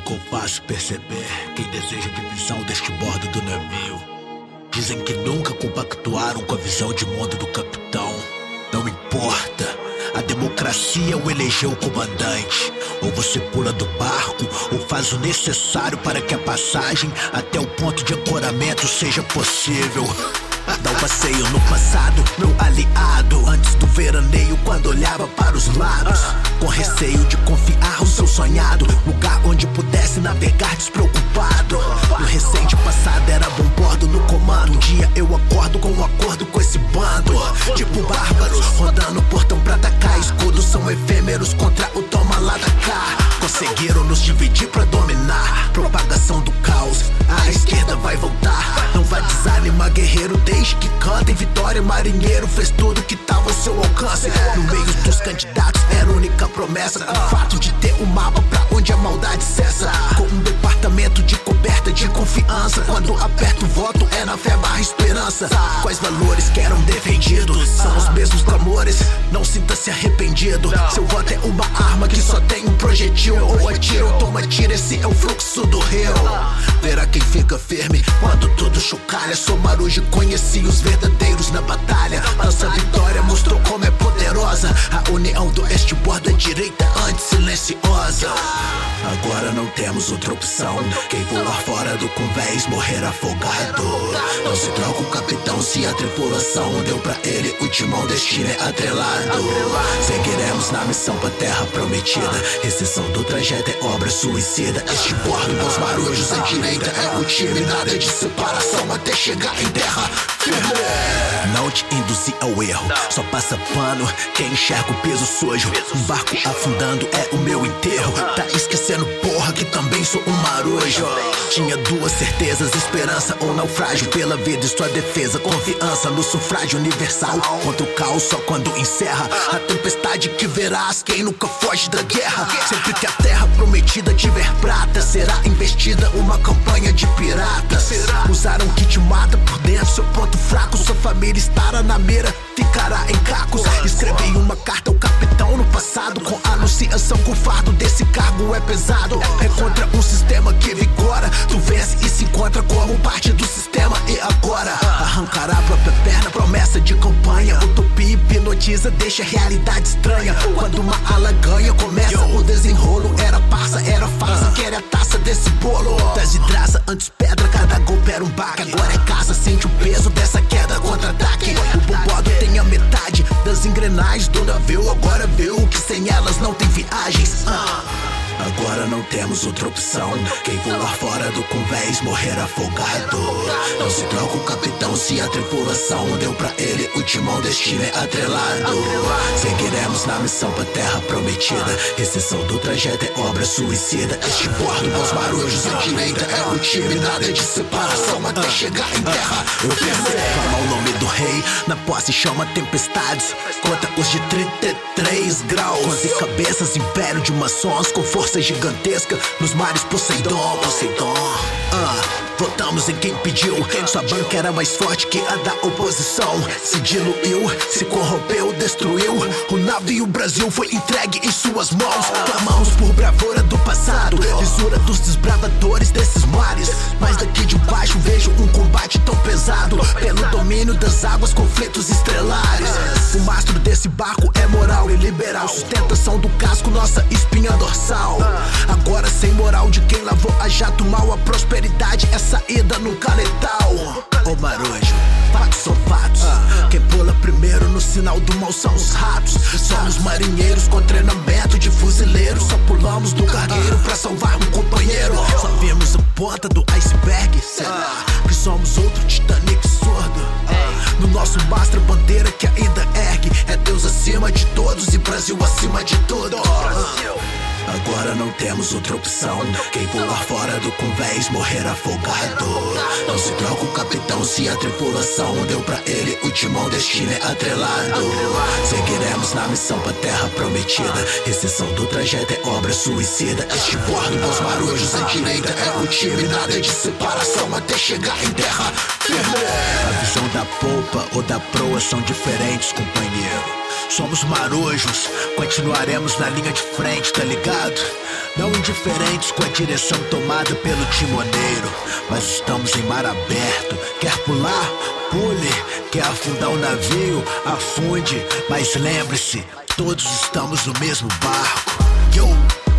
ficou fácil perceber quem deseja a divisão deste bordo do navio. Dizem que nunca compactuaram com a visão de mundo do capitão. Não importa, a democracia o elegeu comandante. Ou você pula do barco, ou faz o necessário para que a passagem até o ponto de ancoramento seja possível. Dá um passeio no passado, meu aliado. Antes do veraneio, quando olhava para os lados, com receio de confiar o seu sonhado, lugar onde pudesse navegar despreocupado. No recente passado era bom bordo no comando. Um dia eu acordo com um acordo com esse bando, tipo bárbaros, rodando o portão pra atacar. Escudos são efêmeros contra o toma lá da cá. Conseguiram nos dividir pra dominar. Propagação do caos, a esquerda vai voltar. Não vai desanimar, guerreiro, desde que canta em vitória. Marinheiro fez tudo que tava ao seu alcance. No meio dos candidatos era a única promessa, com o fato de ter um mapa pra onde a maldade cessa. Com um departamento de coberta de confiança. Quando aperta o voto é na fé barra esperança. Quais valores que eram defendidos são os mesmos clamores, não sinta-se arrependido. Seu voto é uma arma que só tem um projetil. Ou atira ou toma tiro, esse é o fluxo do rio. Verá quem fica firme quando tudo chocalha. Sou Marujo, conheci os verdadeiros na batalha. Nossa vitória mostrou como é poderosa. A união do este bordo é direita antes silenciosa. Agora não temos outra opção. Quem voar fora do convés morrer afogado. Não se troca o capitão se a tripulação deu pra ele o timão, destino é atrelado. Seguiremos na missão pra terra prometida. Exceção do trajeto é obra suicida. Este bordo dos marujos à direita é o time. Nada de separação até chegar em terra firme. Não te induzir ao erro, só passa pano quem enxerga o peso sujo. Um barco afundando é o meu enterro. Tá esquecendo, porra, que também sou um marujo. Tinha duas certezas, esperança ou naufrágio. Pela vida e sua defesa, confiança no sufrágio universal. Contra o caos só quando encerra a tempestade que verás quem nunca foge da guerra. Sempre que a terra prometida tiver prata, será investida uma campanha de piratas. Usaram que te mata por dentro, seu ponto fraco. Sua família estará na mira, ficará em cacos. Escrevi uma carta ao capitão no passado, com anunciação que o fardo desse cargo é pesado. É contra um sistema que vigora. Tu vence e se encontra como parte do sistema. E agora arrancará a própria perna, promessa de campanha. Utopia hipnotiza, deixa a realidade estranha. Quando uma ala ganha, começa o desenrolo. Era parça, era farsa, quer a taça desse bolo. Desidraça antes pedra, cada golpe era um baque. Agora é casa, sente o peso dessa queda, contra-ataque. O bombordo tem a metade das engrenagens do navio. Agora viu que sem elas não tem viagens. Agora não temos outra opção. Quem voar fora do convés morrer afogado. Não se troca o capitão se a tripulação deu pra ele o timão, destino é atrelado. Seguiremos na missão pra terra prometida. Exceção do trajeto é obra suicida. Este bordo dos marujos à direita é o time. Nada de separação até chegar em terra. Eu clama o nome do rei, na posse chama tempestades. Conta os de 33 graus. 11 cabeças, império de maçons com força gigantesca nos mares. Poseidon. Votamos em quem pediu. Sua banca era mais forte que a da oposição. Se diluiu, se corrompeu, destruiu. O navio Brasil foi entregue em suas mãos. Clamamos por bravura do passado, lisura dos desbravadores desses mares. Mas daqui de baixo vejo um combate tão pesado. Pelo domínio das águas, conflitos estrelares. O mastro desse barco é moral e liberal. Sustentação do casco, nossa espinha dorsal. Agora sem moral de quem lavou a jato mal. A prosperidade é saída nunca letal. Ô Marujo, fatos são fatos. Quem pula primeiro no sinal do mal são os ratos. Somos marinheiros com treinamento de fuzileiros. Só pulamos do cargueiro pra salvar um companheiro. Só vimos a ponta do iceberg. Será que somos outro Titanic surdo? No nosso mastro, bandeira que ainda ergue. É Deus acima de todos e Brasil acima de tudo. Agora não temos outra opção. Quem voar fora do convés morrer afogado. Não se troca o capitão se a tripulação deu pra ele o timão, destino é atrelado. Seguiremos na missão pra terra prometida. Exceção do trajeto é obra suicida. Este bordo dos marujos à direita é o time. Nada de separação até chegar em terra firme. A visão da polpa ou da proa são diferentes, companheiro. somos marojos, continuaremos na linha de frente, tá ligado? Não indiferentes com a direção tomada pelo timoneiro, mas estamos em mar aberto. Quer pular? Pule. Quer afundar o navio? Afunde. Mas lembre-se, todos estamos no mesmo barco. Yo!